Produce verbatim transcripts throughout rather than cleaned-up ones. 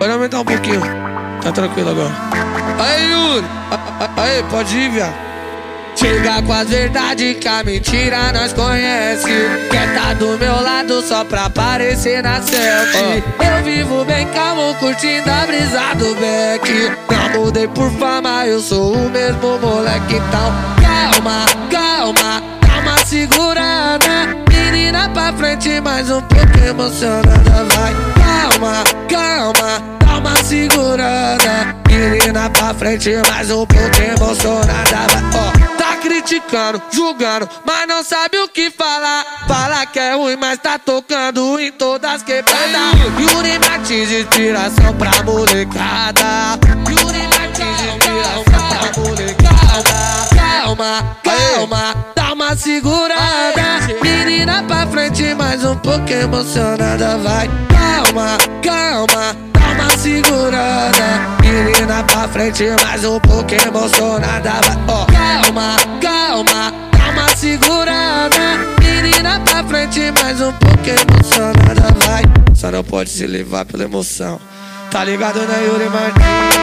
Pode aumentar um pouquinho. Tá tranquilo agora. Aí, Yuri. Aí, pode ir, viado. Chega com as verdades que a mentira nós conhece. Quer tá do meu lado só pra aparecer na selfie. oh. Eu vivo bem calmo, curtindo a brisa do Beck. Não mudei por fama, eu sou o mesmo moleque. Então calma, calma, dá uma segurada. Menina pra frente, mais um pouco emocionada. Vai, calma, calma, dá uma segurada. Menina pra frente, mais um pouco emocionada. Vai, ó, oh. Tá criticando, julgando, mas não sabe o que falar. Fala que é ruim, mas tá tocando em todas as quebradas. Yuri Martins, inspiração pra molecada. Yuri Martins, inspiração pra molecada. Calma, calma, dá uma segurada. Menina pra frente, mais um pouco emocionada. Vai, calma, calma, dá uma segurada. Menina pra frente, mais um pouco emocionada. Vai, ó, calma, calma, dá uma segurada. Menina pra frente, mais um pouco emocionada. Vai, só não pode se levar pela emoção. Tá ligado, né, Yuri Martins?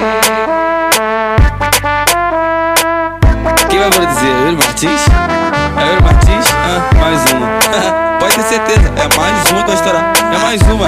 Quem vai dizer? Yuri Martins? É Yuri Martins? Ah, mais uma. Pode ter certeza, é mais uma que vai estourar. É mais uma.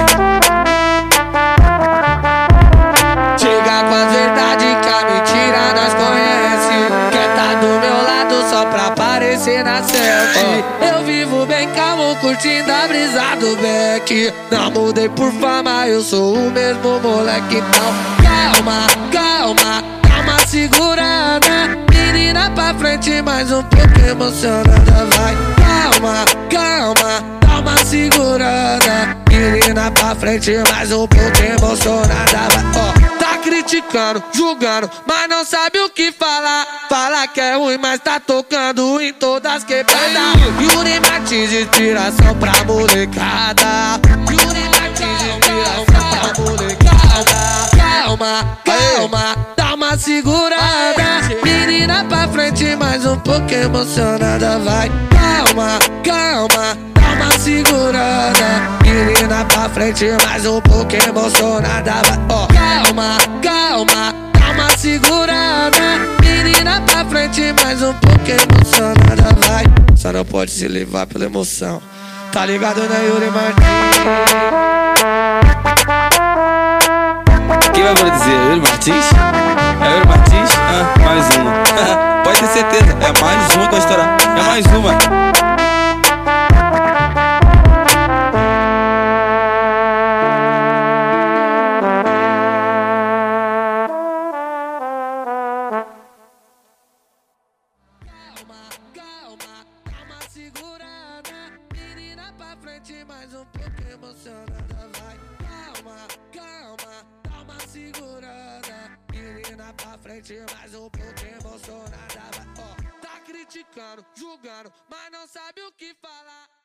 Chega com as verdades que a mentira nós conhece. Quer tá do meu lado só pra aparecer na selfie. oh. Eu vivo bem calmo, curtindo a brisa do Beck. Não mudei por fama, eu sou o mesmo moleque. Então calma, calma, dá uma segurada. Menina pra frente, mais um pouco emocionada. Vai, calma, calma, dá uma segurada. Menina pra frente, mais um pouco emocionada. Vai, ó, oh. Tá criticando, julgando, mas não sabe o que falar. Fala que é ruim, mas tá tocando em todas as quebradas. Yuri Martins, inspiração pra molecada. Yuri Martins, inspiração pra molecada. Calma, calma, dá uma segurada. Menina pra frente, mais um pouco emocionada. Vai, calma, calma, dá uma segurada. Menina pra frente, mais um pouco emocionada. Vai, ó, calma, calma, dá uma segurada. Menina pra frente, mais um pouco emocionada. Vai, só não pode se levar pela emoção. Tá ligado, né, Yuri Martins? Quem vai dizer? Yuri Martins? É Yuri Martins? Ah, mais uma. Pode ter certeza, é mais uma que vai estourar. É mais uma. Calma, dá uma segurada. Menina pra frente, mais um pouco emocionada. Vai, calma, calma, dá uma segurada. Menina pra frente, mais um pouco emocionada. Vai, ó, tá criticando, julgando, mas não sabe o que falar.